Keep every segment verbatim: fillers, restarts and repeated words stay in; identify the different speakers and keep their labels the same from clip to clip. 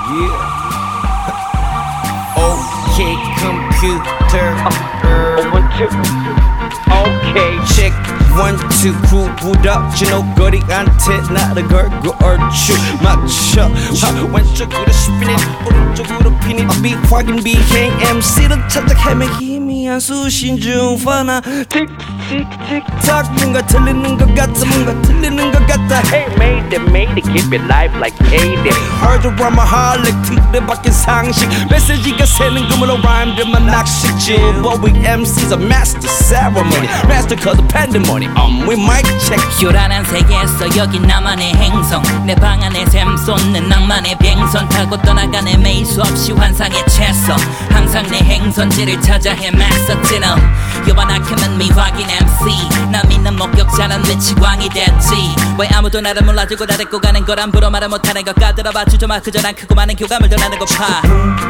Speaker 1: Yeah. Okay, computer.
Speaker 2: Uh, one, two. Okay.
Speaker 1: Check one, two. 구부다 진호거리한테 나를 걸고 얼추 맞춰. 왼쪽으로 스피닛 오른쪽으로 피닛 비확인 비행 엠씨를 찾아 헤매 희미한 수신 중 파나 틱틱틱탁 뭔가 틀리는 것 같아 뭔가 틀리는 것 같아.
Speaker 2: Hey, made it, made it, keep it live like payday.
Speaker 1: Hardrama harlek 틀에 박힌 상식 메시지가 새는 금으로 rhyme들만 낚시질. But we 엠씨's a master ceremony, master cause of pandemonium. Um, we mic check.
Speaker 3: 요란한 세계에서 여기 나만의 행성 내 방 안에 샘 쏟는 낭만의 뱅선 타고 떠나가네 매일 수없이 환상에 채서 항상 내 행선지를 찾아 헤맸었지 너 요만하게만 미확인 엠씨 나 믿는 목격자는 미치광이 됐지. 왜 아무도 나를 몰라주고 나 데리고 가는 걸 함부로 말을 못하는 것 까들어봐 주저 마 그저 난 크고 많은 교감을 전하는 것파.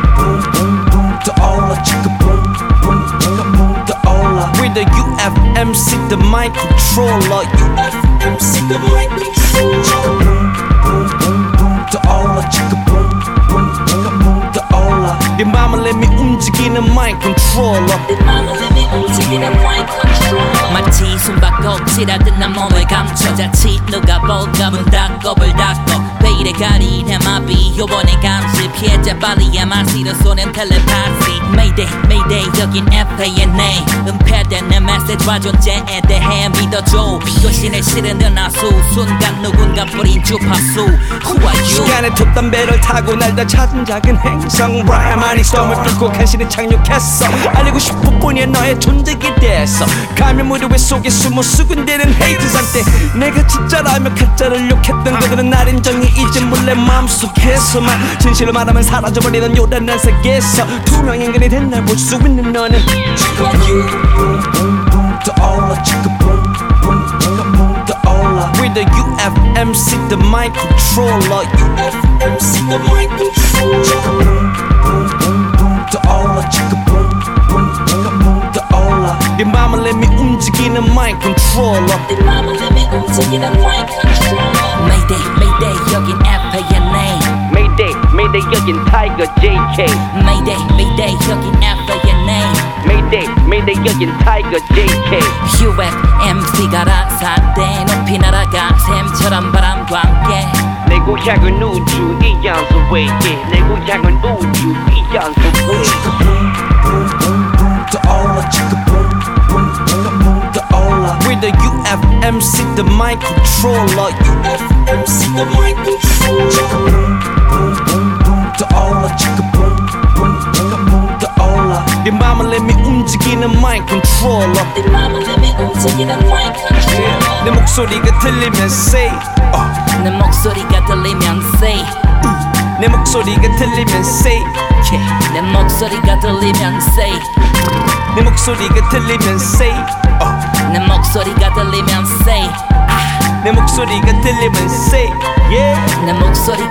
Speaker 1: We're the U F M C, the mic controller. U F M C, the mic controller. 네 맘을 내미 움직이는 mic controller.
Speaker 3: 네 맘을 내미 움직이는 mic controller. 마치 숨바꼭질하듯 난 몸을 감춰 자칫 누가 볼까 문 닫고 불 닫고 베일에 가린 해마비 요번에 감시 피해자 빨리 엠알씨로 쏘는 텔레파시. Mayday Mayday 여긴 에프에이엔에이 은폐된 내 메시지와 존재에 대해 믿어줘. 비도신을 실은 아수 순간 누군가 뿌린 주파수. Who are you?
Speaker 1: 시간의 톱담배를 타고 날다 찾은 작은 행성 브라이만이 storm을 뚫고 간신히 착륙했어. 알리고 싶을 뿐이야 너의 존재에 대해서. 가면 무대 속에 숨어 수군대는 헤이트한테 내가 진짜라며 가짜를 욕했던 그들은 날 인정해 이제 몰래 마음속에서만 진실을 말하면 사라져버리던 요란한 세계에서 투명 인간이 된 날 볼 수 있는 너는 We're the U F M C, the mic controller. U F M C, the mic controller. 네 맘을 내미 움직이는 mic controller.
Speaker 3: 네 맘을 내미 움직이는 mic controller. Mayday Mayday 여긴 에프에이엔에이.
Speaker 2: Mayday, Mayday, 여긴 Tiger 제이 케이.
Speaker 3: Mayday Mayday 여긴 에프에이엔에이.
Speaker 2: Mayday, Mayday, 여긴 Tiger 제이 케이.
Speaker 3: U F M C가 라사대 높이 날아가 샘처럼 바람과 함께
Speaker 2: 내 고향은 우주 이 양수 외에 내 고향은 우주 이 양수 외에.
Speaker 1: We're the U F M C, the mic controller. U F M C, the mic controller. 네 맘을 내미 움직이는 mic controller.
Speaker 3: 네 맘을 내미 움직이는 mic controller.
Speaker 1: 내 목소리가 들리면 say uh.
Speaker 3: 내 목소리가 들리면 say
Speaker 1: 내 목소리가 들리면 say yeah.
Speaker 3: 내 목소리가 들리면 say
Speaker 1: 내 목소리가 들리면 say uh.
Speaker 3: 내 목소리가 들리면 say
Speaker 1: 내 목소리가 들리면 say yeah.
Speaker 3: 내 목소리